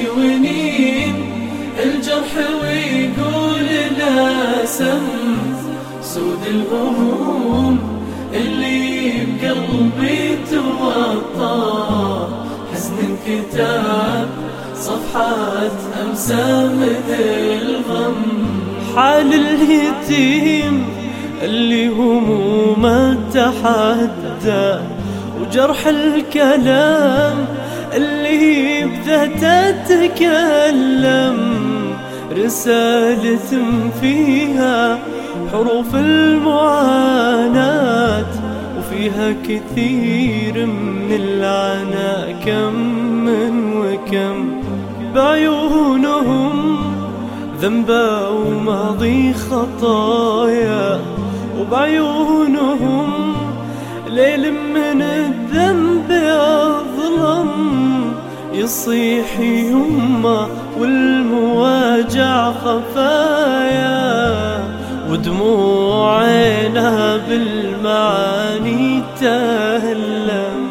ونين الجرح ويقول لا سم سود الهموم اللي بقلبي توطى حزن كتاب صفحات أمسى من الغم حال اليتيم اللي همومه تحدى وجرح الكلام اللي بذاته تكلم رسالة فيها حروف المعاناة وفيها كثير من العناء كم من وكم بعيونهم ذنبا وماضي خطايا وبعيونهم ليل من الذنب أظلم يصيح يما والمواجع خفايا ودموع عينها بالمعاني تهلم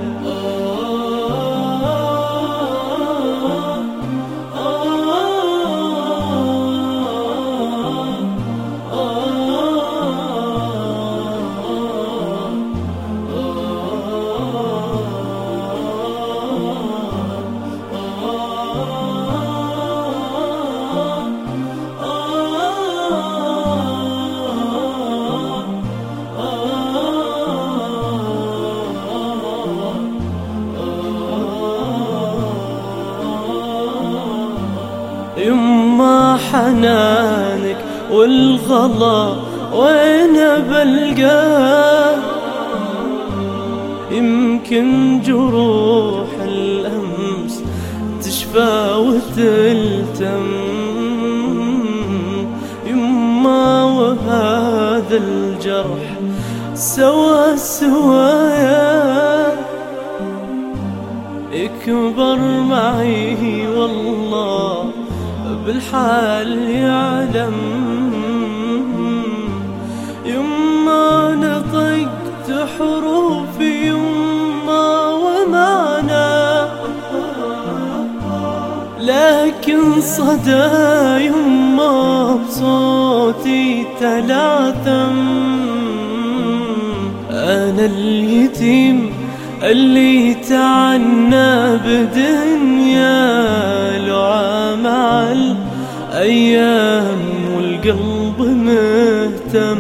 يما حنانك والغلا وين بلقاه يمكن جروح الأمس تشفى وتلتم يما وهذا الجرح سوا سوايا يكبر معي والله بالحال يعلم يما نطقت حروف يما ومعنى لكن صدى يما بصوتي تلاثم أنا اليتيم اللي تعنى بدنيا لعى مع الأيام والقلب مهتم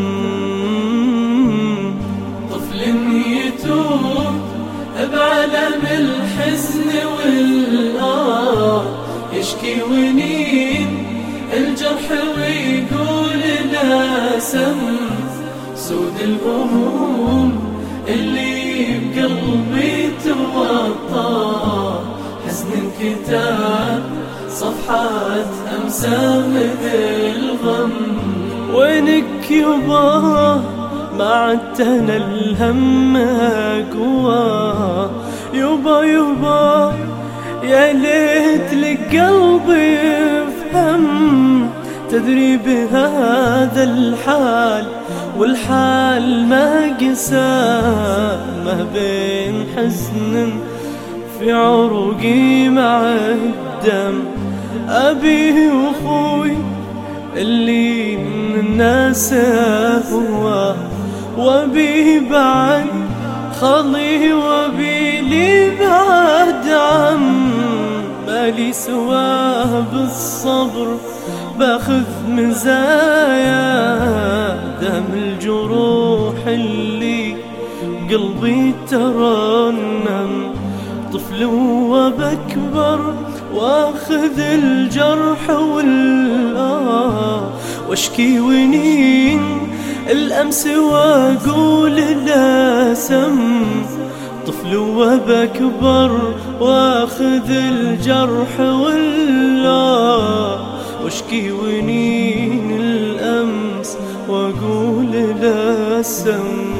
طفل يتوب بعالم الحزن والآه يشكي ونين الجرح ويقول لا سم سود الهموم اللي بقلبي توطى حزن كتاب صفحات أمسى من الغم وينك يبا ما عدتنا الهم قوى يبا يبا يا ليت لك قلبي يفهم تدري بهذا الحال والحال ما قسى ما بين حزن في عروقي مع الدم أبي وأخوي اللي من الناس هو وأبي بعد خلي وأبي لي بعد عم مالي سواه بالصبر باخذ مزايا دم الجروح اللي قلبي ترنم طفل وبكبر واخذ الجرح والآه واشكي ونين الأمس واقول لا سم طفل وبكبر واخذ الجرح والآه واشكي ونين الأمس واقول لا سم